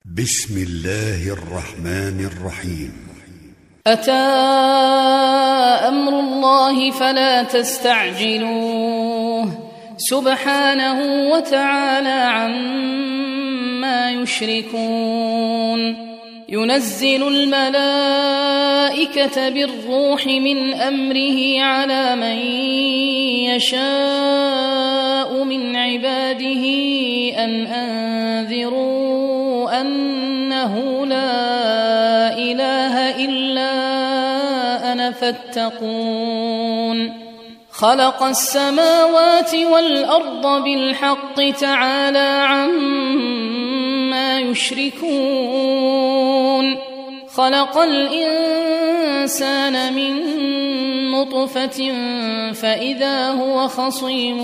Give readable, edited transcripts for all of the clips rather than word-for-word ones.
بسم الله الرحمن الرحيم. أتى أمر الله فلا تستعجلوه سبحانه وتعالى عما يشركون. ينزل الملائكة بالروح من أمره على من يشاء من عباده أن أنذروا أنه لا إله إلا أنا فاتقون. خلق السماوات والأرض بالحق تعالى عما يشركون. خلق الإنسان من نطفة فإذا هو خصيم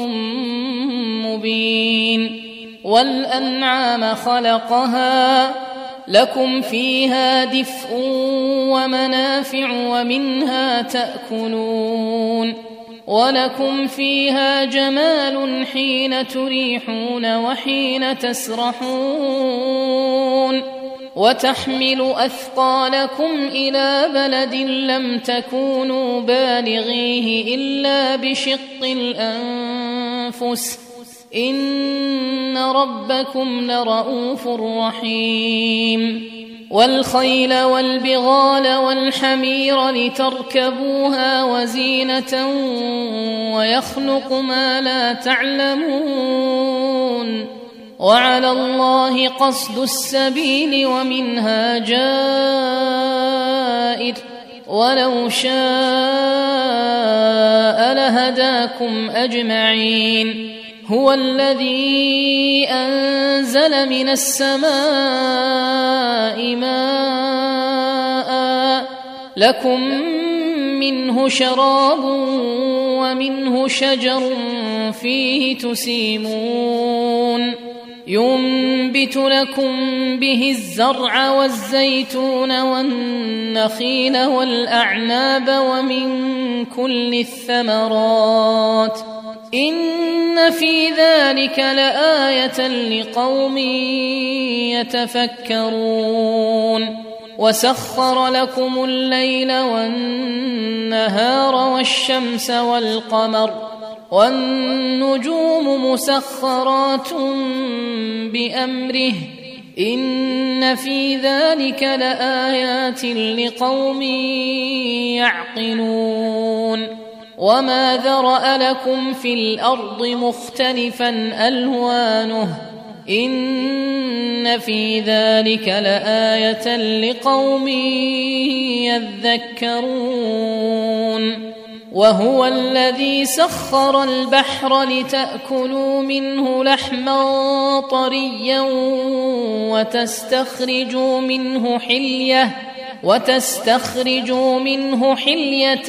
مبين. والأنعام خلقها لكم فيها دفء ومنافع ومنها تأكلون. ولكم فيها جمال حين تريحون وحين تسرحون. وتحمل أثقالكم إلى بلد لم تكونوا بالغيه إلا بشق الأنفس إن ربكم لرؤوف رحيم. والخيل والبغال والحمير لتركبوها وزينة ويخلق ما لا تعلمون. وعلى الله قصد السبيل ومنها جائر ولو شاء لهداكم أجمعين. هو الذي أنزل من السماء ماء لكم منه شراب ومنه شجر فيه تسيمون. ينبت لكم به الزرع والزيتون والنخيل والأعناب ومن كل الثمرات إن في ذلك لآية لقوم يتفكرون. وسخر لكم الليل والنهار والشمس والقمر والنجوم مسخرات بأمره إن في ذلك لآيات لقوم يعقلون. وما ذرأ لكم في الأرض مختلفا ألوانه إن في ذلك لآية لقوم يذكرون. وهو الذي سخر البحر لتأكلوا منه لحما طريا وتستخرجوا منه حلية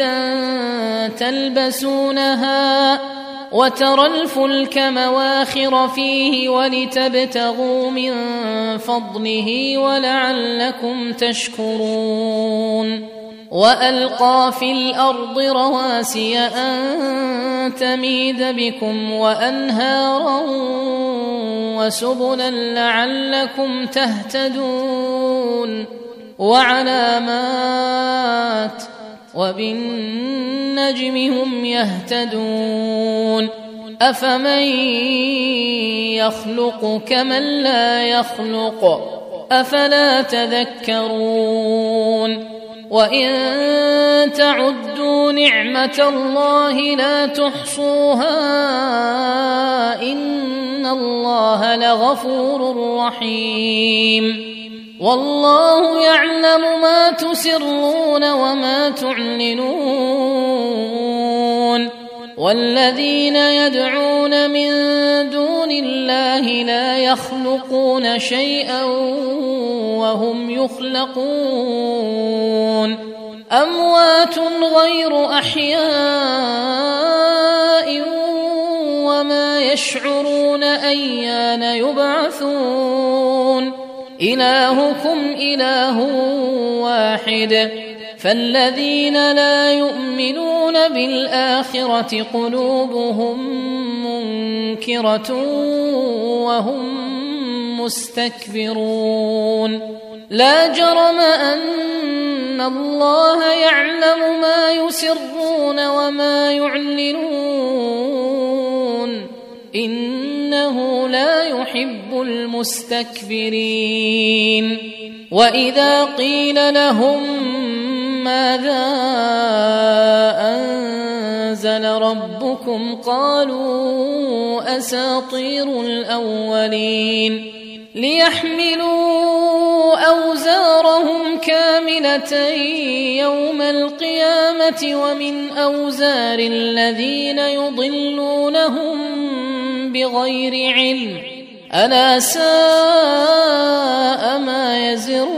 تلبسونها وترى الفلك مواخر فيه ولتبتغوا من فضله ولعلكم تشكرون. وألقى في الأرض رواسي أن تميد بكم وأنهارا وسبلا لعلكم تهتدون. وعلامات وبالنجم هم يهتدون. أفمن يخلق كمن لا يخلق أفلا تذكرون. وإن تعدوا نعمة الله لا تحصوها إن الله لغفور رحيم. والله يعلم ما تسرون وما تعلنون. والذين يدعون من دون الله لا يخلقون شيئا وهم يخلقون. أموات غير أحياء وما يشعرون أيان يبعثون. إلهكم إله واحد فالذين لا يؤمنون بالآخرة قلوبهم منكرة وهم مستكبرون لا جرم أن الله يعلم ما يسرون وما يعلنون إنه لا يحب المستكبرين وإذا قيل لهم ماذا أنزل ربكم قالوا أساطير الأولين ليحملوا أوزارهم كاملة يوم القيامة ومن أوزار الذين يضلونهم بغير علم ألا ساء ما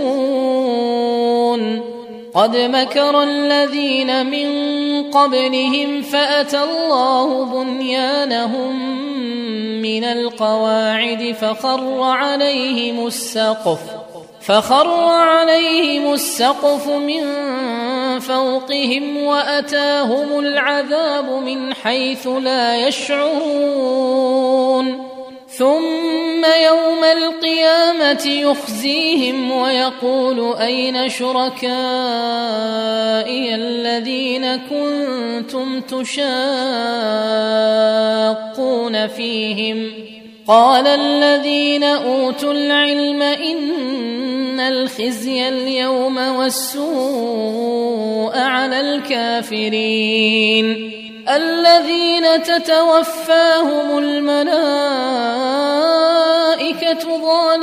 يزرون قد مكر الذين من قبلهم فأتى الله بنيانهم من القواعد فخر عليهم السقف من فوقهم وأتاهم العذاب من حيث لا يشعرون ثم يوم القيامة يخزيهم ويقول أين شركائي الذين كنتم تشاقون فيهم قال الذين أوتوا العلم إن الخزي اليوم والسوء على الكافرين الذين تتوفاهم الملائكة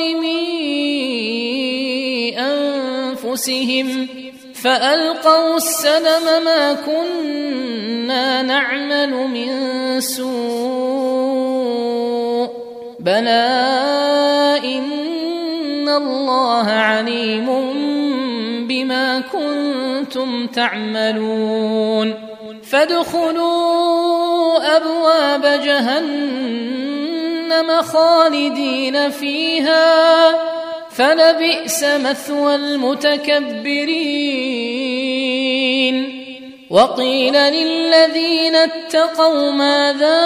ظالمي أنفسهم فألقوا السلم ما كنا نعمل من سوء بلى إن الله عليم بما كنتم تعملون فادخلوا أبواب جهنم خالدين فيها فلبئس مثوى المتكبرين وقيل للذين اتقوا ماذا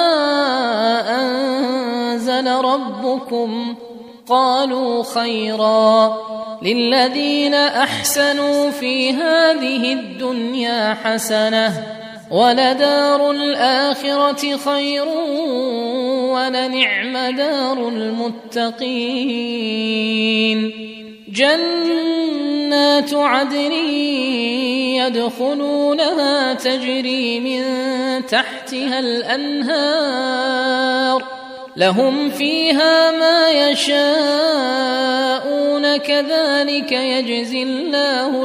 أنزل ربكم قالوا خيرا للذين أحسنوا في هذه الدنيا حسنة ولدار الآخرة خير ولنعم دار المتقين جنات عدن يدخلونها تجري من تحتها الأنهار لهم فيها ما يشاءون كذلك يجزي الله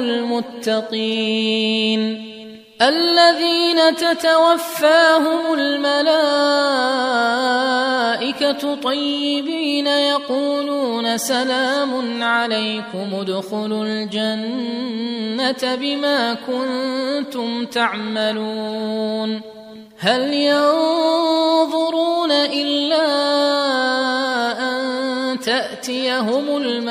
المتقين الذين تتوفاهم الملائكة طيبين يقولون سلام عليكم ادخلوا الجنة بما كنتم تعملون هل ينظرون إلا أن تأتيهم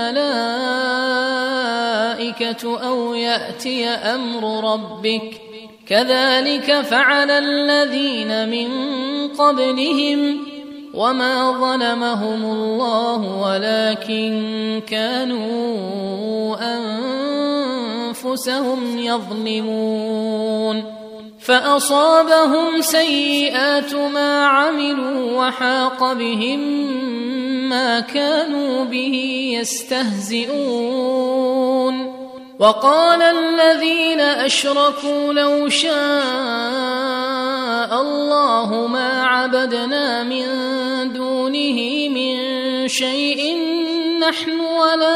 الملائكة أو يأتي أمر ربك كذلك فعل الذين من قبلهم وما ظلمهم الله ولكن كانوا أنفسهم يظلمون فأصابهم سيئات ما عملوا وحاق بهم ما كانوا به يستهزئون وقال الذين أشركوا لو شاء الله ما عبدنا من دونه من شيء نحن ولا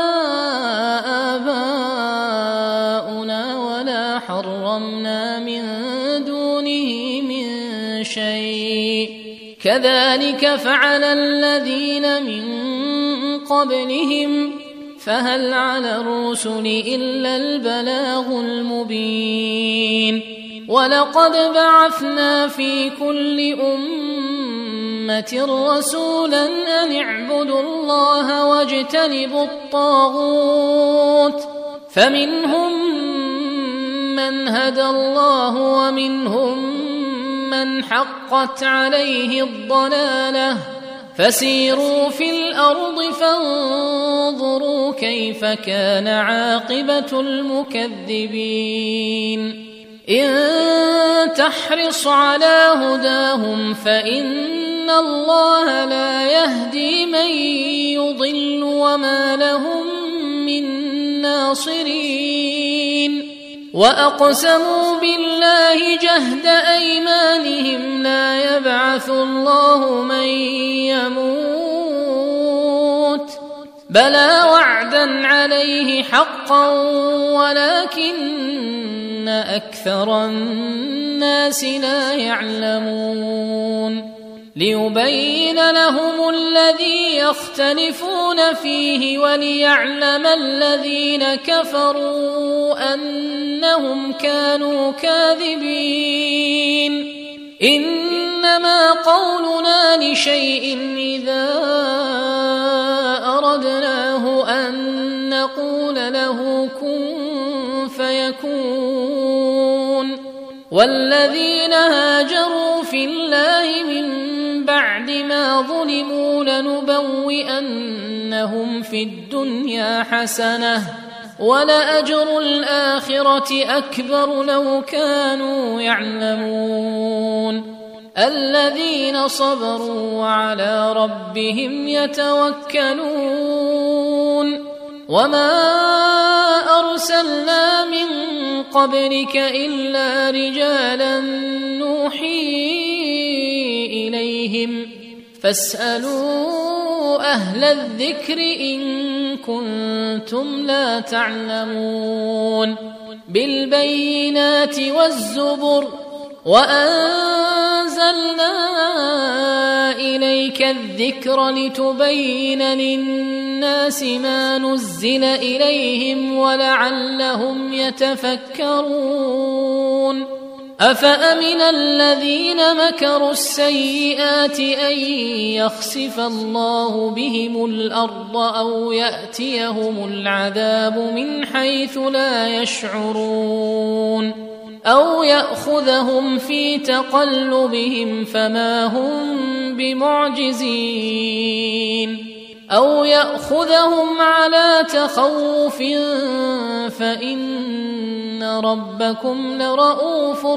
آباؤنا ولا حرمنا من دونه من شيء كذلك فعل الذين من قبلهم فهل على الرسل إلا البلاغ المبين ولقد بعثنا في كل أمة رسولا أن اعبدوا الله واجتنبوا الطاغوت فمنهم من هدى الله ومنهم من حقت عليه الضلالة فسيروا في الأرض فانظروا كيف كان عاقبة المكذبين إن تحرص على هداهم فإن الله لا يهدي من يضل وما لهم من ناصرين وأقسموا بالله جهد أيمانهم لا يبعث الله من يموت بلى وعدا عليه حقا ولكن أكثر الناس لا يعلمون ليبين لهم الذي يختلفون فيه وليعلم الذين كفروا أنهم كانوا كاذبين إنما قولنا لشيء إذا أردناه أن نقول له كن فيكون والذين هاجروا في الله من بعد ما ظلموا لنبوئنهم في الدنيا حسنة ولأجر الآخرة أكبر لو كانوا يعلمون الذين صبروا وعلى ربهم يتوكلون وما أرسلنا من قبلك إلا رجالا نوحي إليهم فاسألوا أهل الذكر إن كنتم لا تعلمون بالبينات والزبر وأنزلنا إليك الذكر لتبين للناس ما نزل إليهم ولعلهم يتفكرون أفأمن الذين مكروا السيئات أن يخسف الله بهم الأرض أو يأتيهم العذاب من حيث لا يشعرون أو يأخذهم في تقلبهم فما هم بمعجزين أو يأخذهم على تخوف فإن ربكم لرؤوف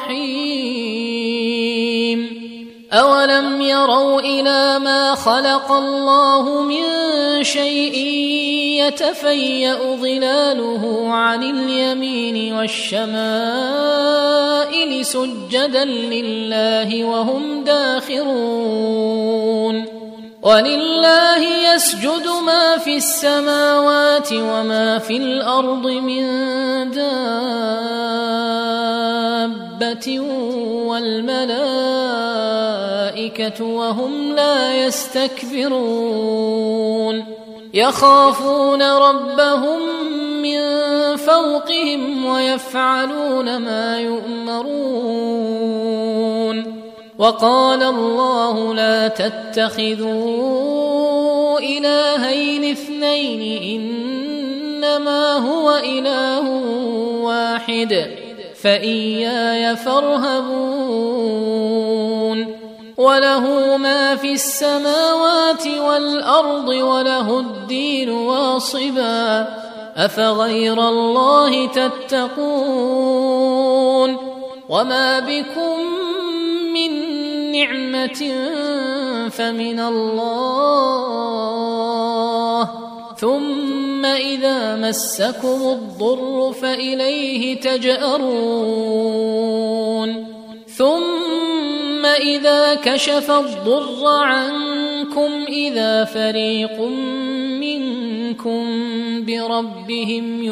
رحيم أولم يروا إلى ما خلق الله من شيء يتفيأ ظلاله عن اليمين والشمائل سجدا لله وهم داخرون ولله يسجد ما في السماوات وما في الأرض من دابة والملائكة وهم لا يستكبرون يخافون ربهم من فوقهم ويفعلون ما يؤمرون وقال الله لا تتخذوا إلهين اثنين إنما هو إله واحد فإياي فارهبون وله ما في السماوات والأرض وله الدين واصبا أفغير الله تتقون وما بكم من نعمة فمن الله ثم إذا مسكم الضر فإليه تجأرون ثم إذا كشف الضر عنكم إذا فريق منكم بربهم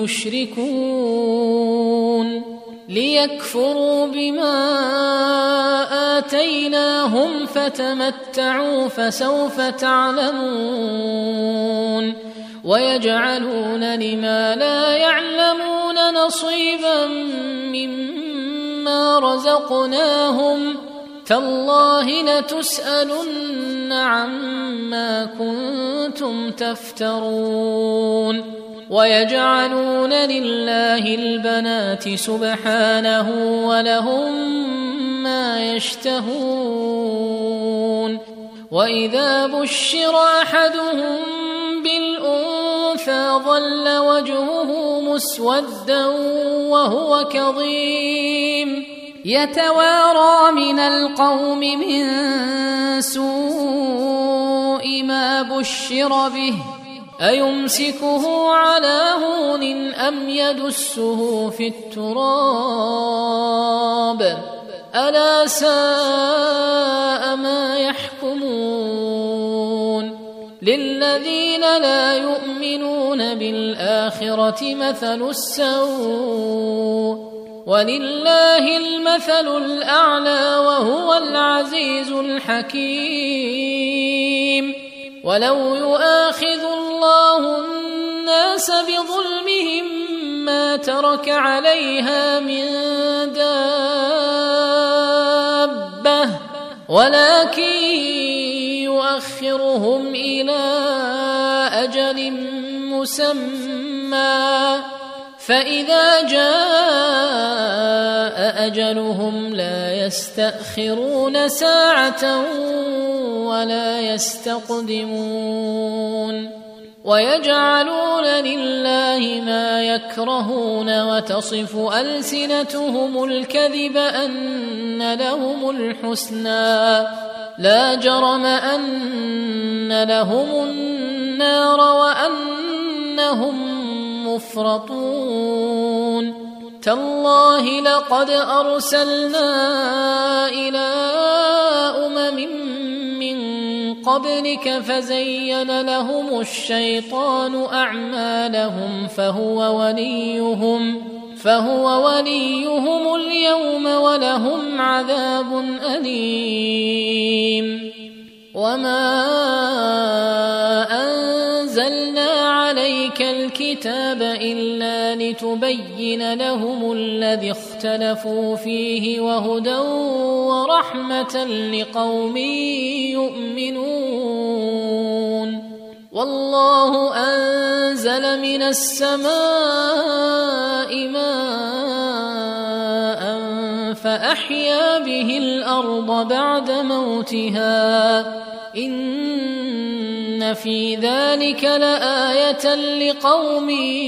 يشركون ليكفروا بما آتيناهم فتمتعوا فسوف تعلمون ويجعلون لما لا يعلمون نصيبا مما رزقناهم تالله لتسألن عما كنتم تفترون ويجعلون لله البنات سبحانه ولهم ما يشتهون وإذا بشر أحدهم بالأنثى ظل وجهه مسودا وهو كظيم يتوارى من القوم من سوء ما بشر به أيمسكه على هون أم يدسه في التراب ألا ساء ما يحكمون للذين لا يؤمنون بالآخرة مثل السوء ولله المثل الأعلى وهو العزيز الحكيم ولو يؤاخذ الله الناس بظلمهم ما ترك عليها من دابة ولكن يؤخرهم إلى أجل مسمى فإذا جاء أجلهم لا يستأخرون ساعة ولا يستقدمون ويجعلون لله ما يكرهون وتصف ألسنتهم الكذب أن لهم الحسنى لا جرم أن لهم النار وأنهم مفرطون تالله لقد أرسلنا إلى أمم من قبلك فزين لهم الشيطان أعمالهم فهو وليهم اليوم ولهم عذاب أليم وما أنزلنا عليك الكتاب إلا لتبين لهم الذي اختلفوا فيه وهدى ورحمة لقوم يؤمنون والله أنزل من السماء ماء فأحيا به الأرض بعد موتها إن في ذلك لآية لقوم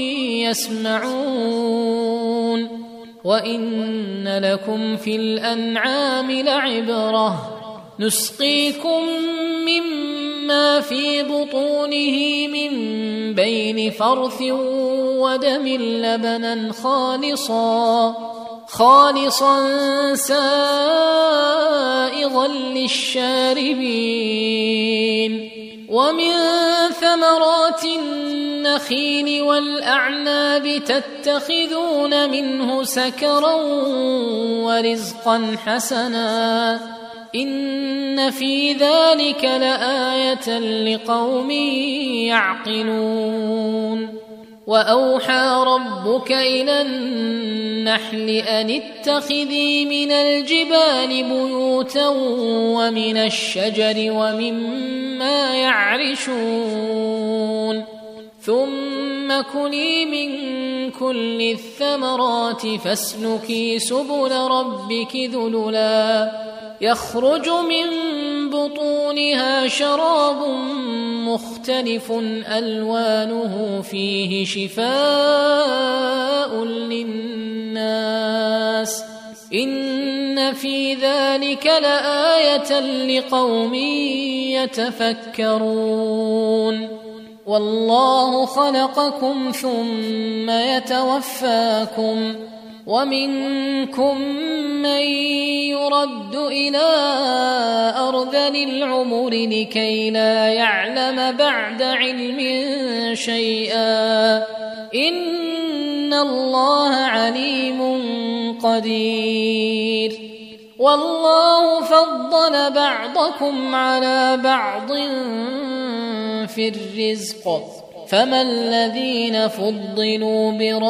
يسمعون وإن لكم في الأنعام لعبرة نسقيكم مما في بطونه من بين فرث ودم لبنا خالصا سائغا للشاربين ومن ثمرات النخيل والأعناب تتخذون منه سكرا ورزقا حسنا إن في ذلك لآية لقوم يعقلون وأوحى ربك إلى النحل أن اتخذي من الجبال بيوتا ومن الشجر ومما يعرشون ثم كلي من كل الثمرات فاسلكي سبل ربك ذللا يخرج من بطونها شراب مختلف ألوانه فيه شفاء للناس إن في ذلك لآية لقوم يتفكرون والله خلقكم ثم يتوفاكم ومنكم من يرد إلى أرذل العمر لكي لا يعلم بعد علم شيئا إن الله عليم قدير والله فضل بعضكم على بعض في الرزق فما الذين فضلوا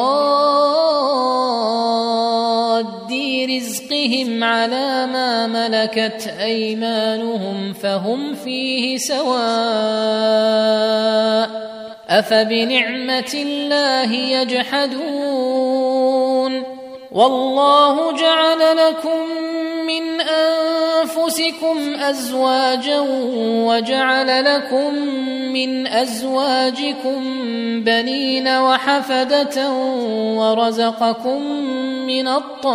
براد رزقهم على ما ملكت أيمانهم فهم فيه سواء أفبنعمة الله يجحدون والله جعل لكم من أنفسكم أزواجا وجعل لكم من أزواجكم بنين وحفدة ورزقكم من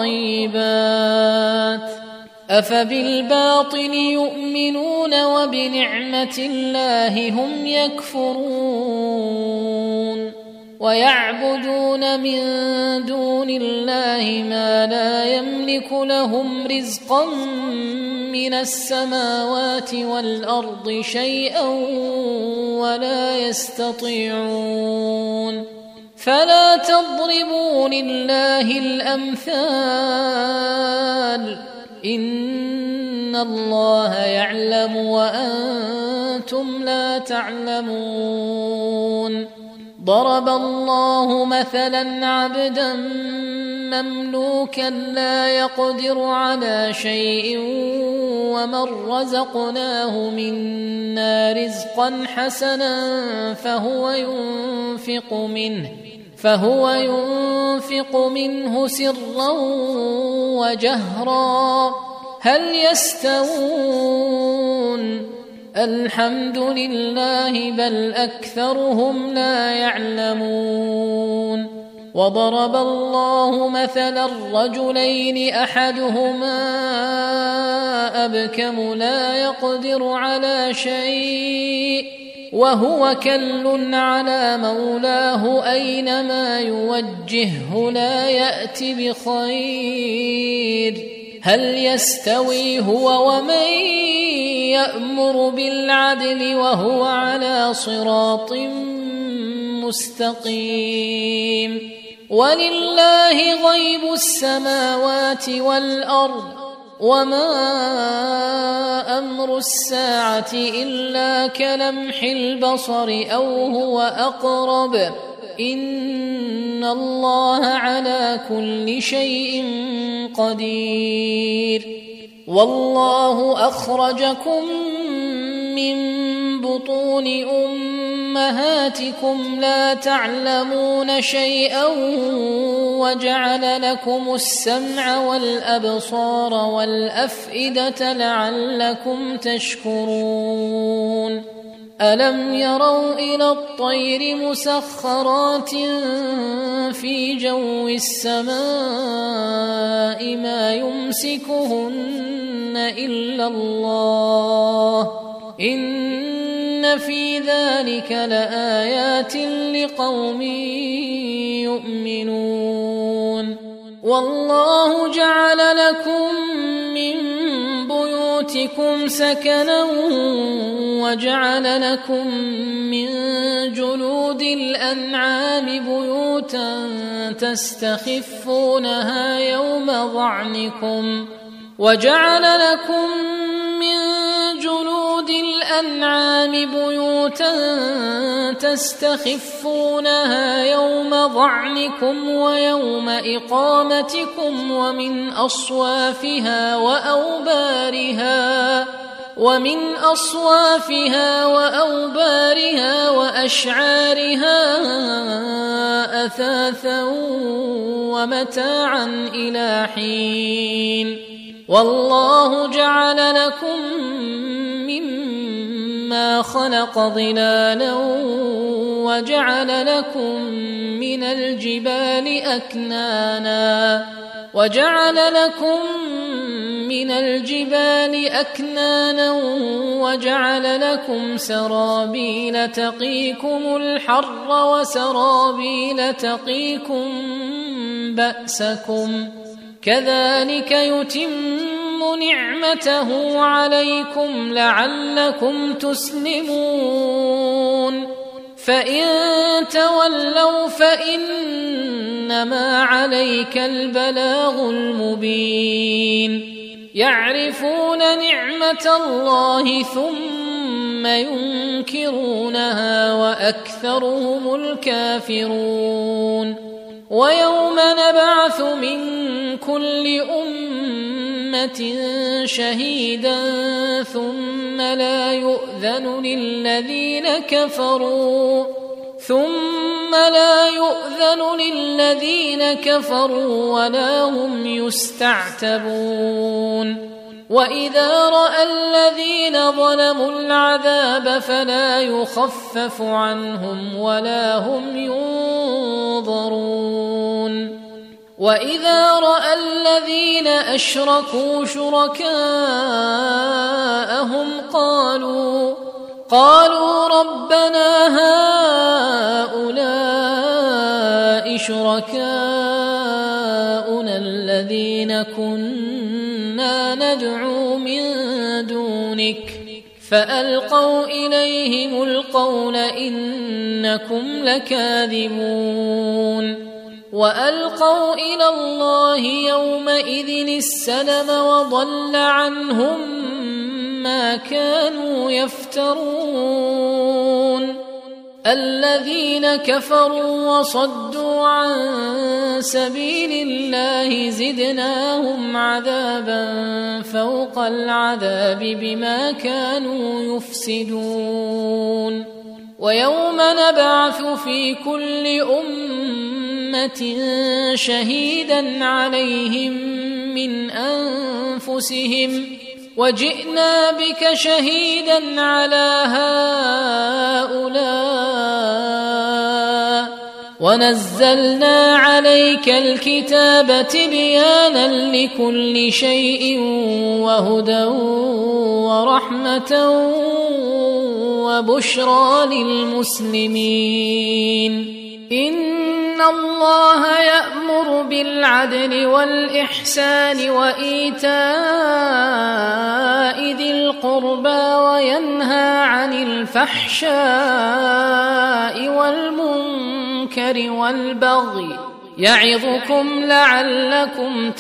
الطيبات أفبالباطل يؤمنون وبنعمة الله هم يكفرون ويعبدون من دون الله ما لا يملك لهم رزقا من السماوات والأرض شيئا ولا يستطيعون فلا تضربوا لله الأمثال إن الله يعلم وأنتم لا تعلمون ضرب الله مثلا عبدا مملوكا لا يقدر على شيء ومن رزقناه منا رزقا حسنا فهو ينفق منه سرا وجهرا هل يستوون الحمد لله بل أكثرهم لا يعلمون وضرب الله مثلا الرجلين أحدهما أبكم لا يقدر على شيء وهو كل على مولاه أينما يوجهه لا يأت بخير هل يستوي هو ومن يأمر بالعدل وهو على صراط مستقيم ولله غيب السماوات والأرض وما أمر الساعة إلا كلمح البصر أو هو أقرب إن الله على كل شيء قدير والله أخرجكم من بطون أمهاتكم لا تعلمون شيئا وجعل لكم السمع والأبصار والأفئدة لعلكم تشكرون ألم يروا إلى الطير مسخرات في جو السماء ما يمسكهن إلا الله إن في ذلك لآيات لقوم يؤمنون والله جعل لكم من بيوتكم سكنا وجعل لكم من جلود الأنعام بيوتا تستخفونها يوم ظعنكم ويوم إقامتكم ومن أصوافها وأوبارها وأشعارها أثاثا ومتاعا إلى حين والله جعل لكم مما خلق ظلالا وجعل لكم من الجبال أكنانا وجعل لكم سرابيل تقيكم الحر وسرابيل تقيكم بأسكم كذلك يتم نعمته عليكم لعلكم تسلمون فإن تولوا فإنما عليك البلاغ المبين يعرفون نعمة الله ثم ينكرونها وأكثرهم الكافرون ويوم نبعث من كل أمة شهيدا ثم لا يؤذن للذين كفروا ولا هم يستعتبون وإذا رأى الذين ظلموا العذاب فلا يخفف عنهم ولا هم ينظرون وإذا رأى الذين أشركوا شركاءهم قالوا ربنا هؤلاء شركاؤنا الذين كنا ندعو من دونك فألقوا إليهم القول إنكم لكاذبون وألقوا إلى الله يومئذ السلم وضل عنهم ما كانوا يفترون الذين كفروا وصدوا عن سبيل الله زدناهم عذابا فوق العذاب بما كانوا يفسدون ويوم نبعث في كل أمة شهيدا عليهم من أنفسهم وجئنا بك شهيدا على هؤلاء ونزلنا عليك الكتاب تبيانا لكل شيء وهدى ورحمة وبشرى للمسلمين إن الله يأمر بالعدل والإحسان وإيتاء ذي القربى وينهى عن الفحشاء والمنكر والبغي يعظكم لعلكم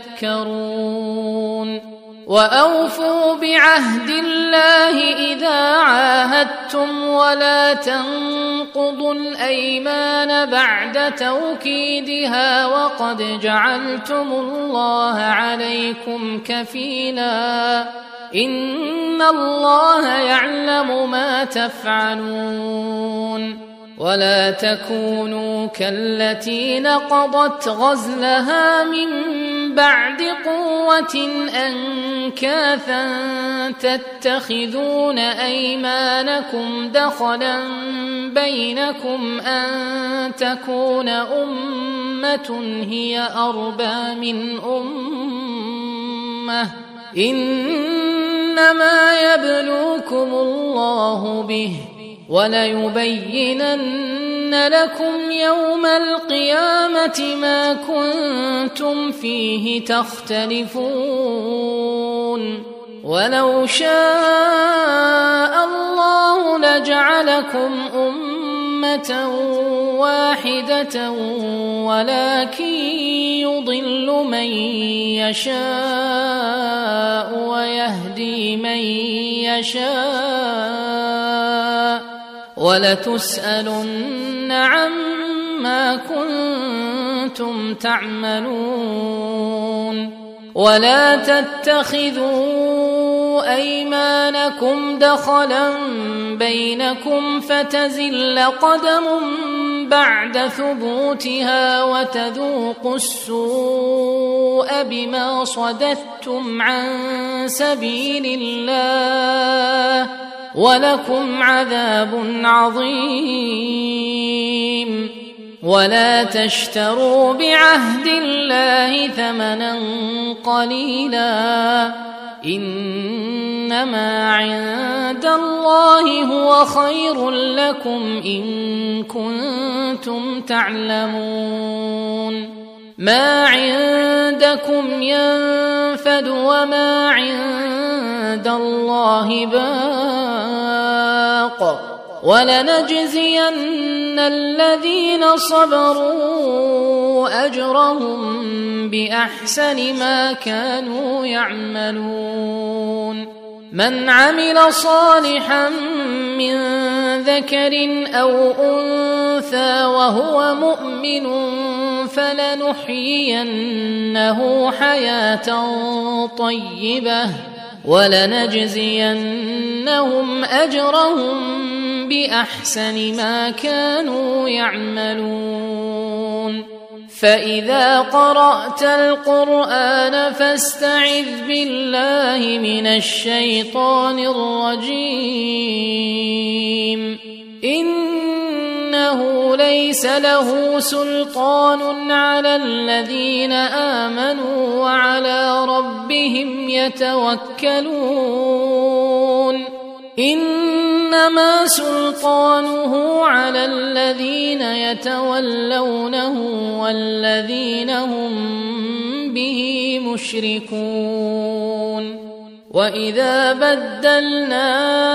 تذكرون وأوفوا بعهد الله إذا عاهدتم ولا تنقضوا الأيمان بعد توكيدها وقد جعلتم الله عليكم كفيلا إن الله يعلم ما تفعلون ولا تكونوا كالتي نقضت غزلها من بعد قوة أنكاثا تتخذون أيمانكم دخلا بينكم أن تكون أمة هي أربى من أمة إنما يبلوكم الله به وليبينن لكم يوم القيامة ما كنتم فيه تختلفون ولو شاء الله لجعلكم أمة واحدة ولكن يضل من يشاء ويهدي من يشاء ولتسألن عما كنتم تعملون ولا تتخذوا أيمانكم دخلا بينكم فتزل قدم بعد ثبوتها وتذوقوا السوء بما صددتم عن سبيل الله ولكم عذاب عظيم ولا تشتروا بعهد الله ثمنا قليلا إنما عند الله هو خير لكم إن كنتم تعلمون ما عندكم ينفد وما عند الله باق ولنجزين الذين صبروا أجرهم بأحسن ما كانوا يعملون من عمل صالحا من ذكر أو أنثى وهو مؤمن فلنحيينه حياة طيبة ولنجزينهم أجرهم بأحسن ما كانوا يعملون فإذا قرأت القرآن فاستعذ بالله من الشيطان الرجيم إنه ليس له سلطان على الذين آمنوا وعلى ربهم يتوكلون إنما سلطانه على الذين يتولونه والذين هم به مشركون وإذا بدلنا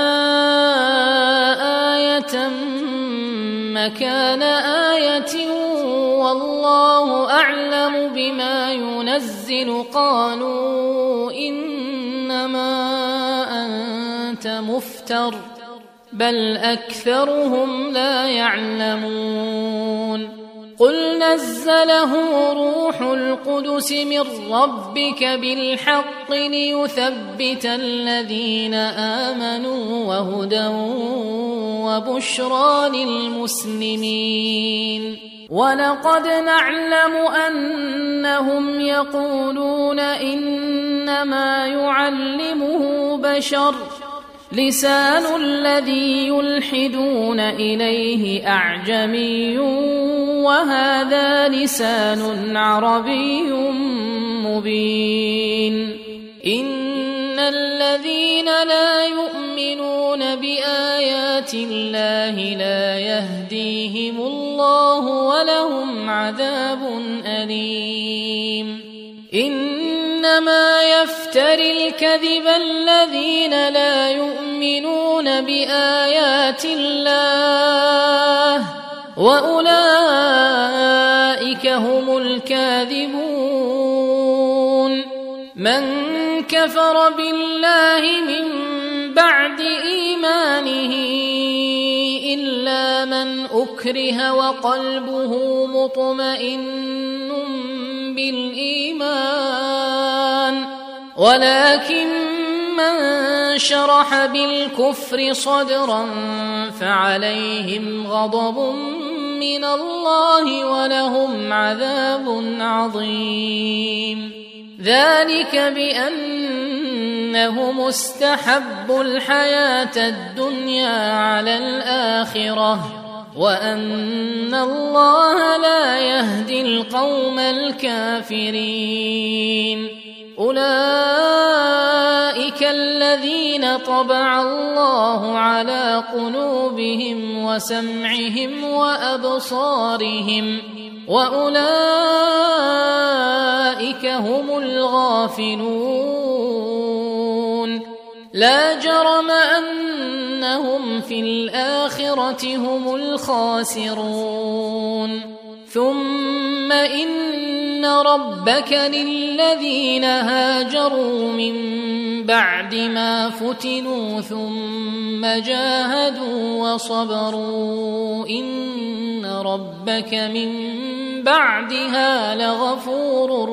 آية مكان آية والله أعلم بما ينزل قالوا إنما أنت مفتر بل أكثرهم لا يعلمون قل نزله روح القدس من ربك بالحق ليثبت الذين آمنوا وهدى وبشرى للمسلمين ولقد نعلم أنهم يقولون إنما يعلمه بشر لسان الذي يلحدون إليه أعجمي وهذا لسان عربي مبين إن الذين لا يؤمنون بآيات الله لا يهديهم الله ولهم عذاب أليم إنما يفتري الكذب الذين لا يؤمنون بآيات الله وأولئك هم الكاذبون من كفر بالله من بعد إيمانه إلا من أكره وقلبه مطمئن بالإيمان ولكن من شرح بالكفر صدرا فعليهم غضب من الله ولهم عذاب عظيم ذلك بأنهم استحبوا الحياة الدنيا على الآخرة وأن الله لا يهدي القوم الكافرين أولئك الذين طبع الله على قلوبهم وسمعهم وأبصارهم وأولئك هم الغافلون لا جرم أنهم في الآخرة هم الخاسرون ثم إن ربك للذين هاجروا من بعد ما فتنوا ثم جاهدوا وصبروا إن ربك من بعدها لغفور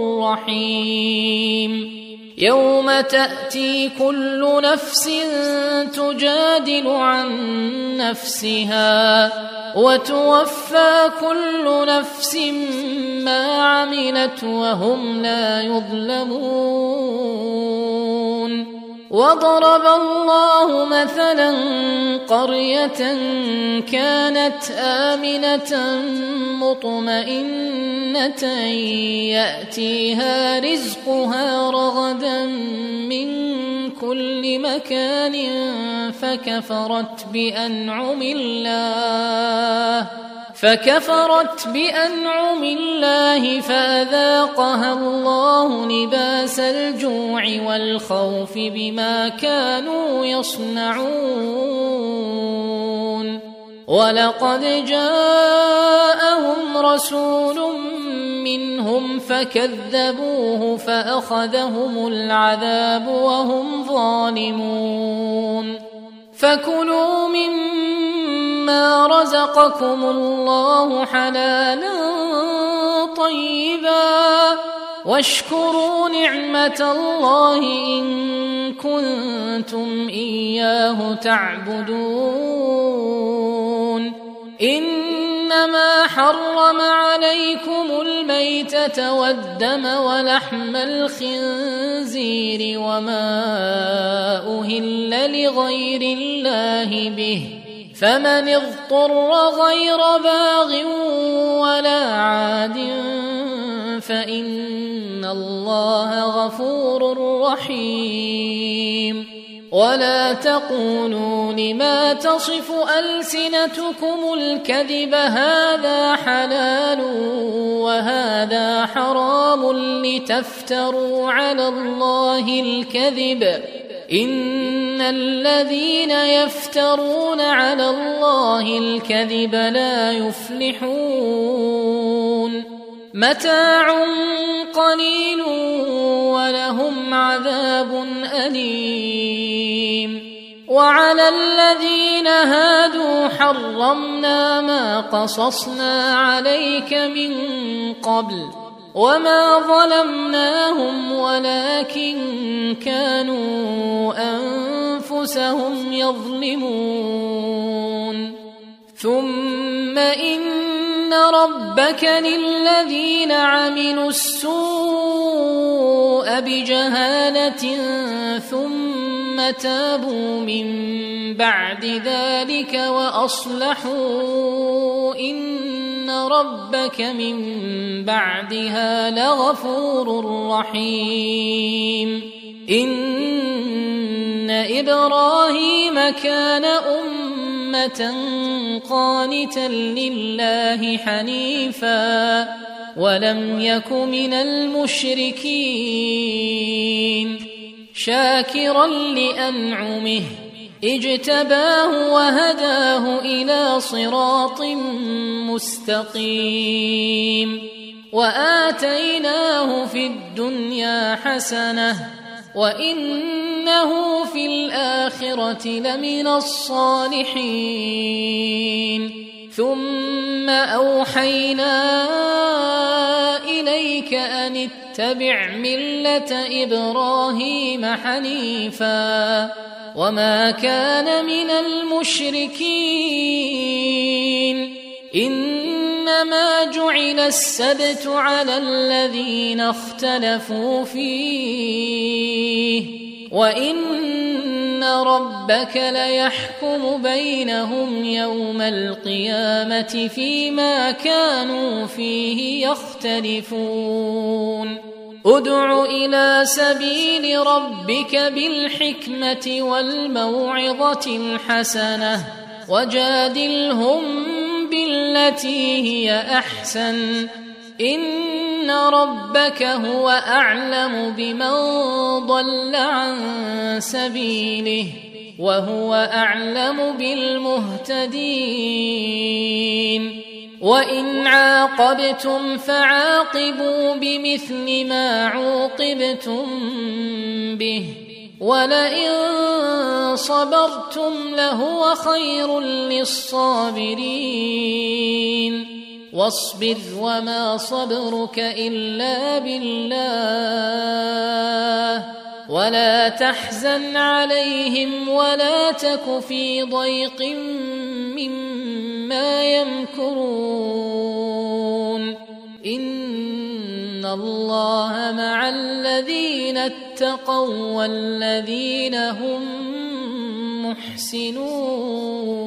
رحيم يوم تأتي كل نفس تجادل عن نفسها وتوفى كل نفس ما عملت وهم لا يظلمون وضرب الله مثلا قرية كانت آمنة مطمئنة يأتيها رزقها رغدا من كل مكان فكفرت بأنعم الله فأذاقها الله لباس الجوع والخوف بما كانوا يصنعون ولقد جاءهم رسول منهم فكذبوه فأخذهم العذاب وهم ظالمون فكلوا مما رزقكم الله حلالا طيبا واشكروا نعمة الله إن كنتم إياه تعبدون إنما حرم عليكم الميتة والدم ولحم الخنزير وما أهل لغير الله به، فمن اضطر غير باغ ولا عاد فإن الله غفور رحيم. ولا تقولوا لما تصف ألسنتكم الكذب هذا حلال وهذا حرام لتفتروا على الله الكذب، إن الذين يفترون على الله الكذب لا يفلحون. متاع قليل ولهم عذاب أليم. وعلى الذين هادوا حرمنا ما قصصنا عليك من قبل وما ظلمناهم ولكن كانوا أنفسهم يظلمون. ثم إن ربك للذين عملوا السوء بجهالة ثم تابوا من بعد ذلك وأصلحوا إن ربك من بعدها لغفور رحيم. إن إبراهيم كان أمة قانتا لله حنيفا ولم يك من المشركين، شاكرا لأنعمه اجتباه وهداه إلى صراط مستقيم. وآتيناه في الدنيا حسنة وإنه في الآخرة لمن الصالحين. ثم أوحينا إليك أن اتبع ملة إبراهيم حنيفا وما كان من المشركين. إنما جعل السبت على الذين اختلفوا فيه وإن ربك ليحكم بينهم يوم القيامة فيما كانوا فيه يختلفون. ادع إلى سبيل ربك بالحكمة والموعظة الحسنة وجادلهم بالتي هي أحسن، إن ربك هو أعلم بمن ضل عن سبيله وهو أعلم بالمهتدين. وإن عاقبتم فعاقبوا بمثل ما عوقبتم به ولئن صبرتم لهو خير للصابرين. واصبر وما صبرك إلا بالله ولا تحزن عليهم ولا تك في ضيق مما يمكرون. إن الله مع الذين اتقوا والذين هم محسنون.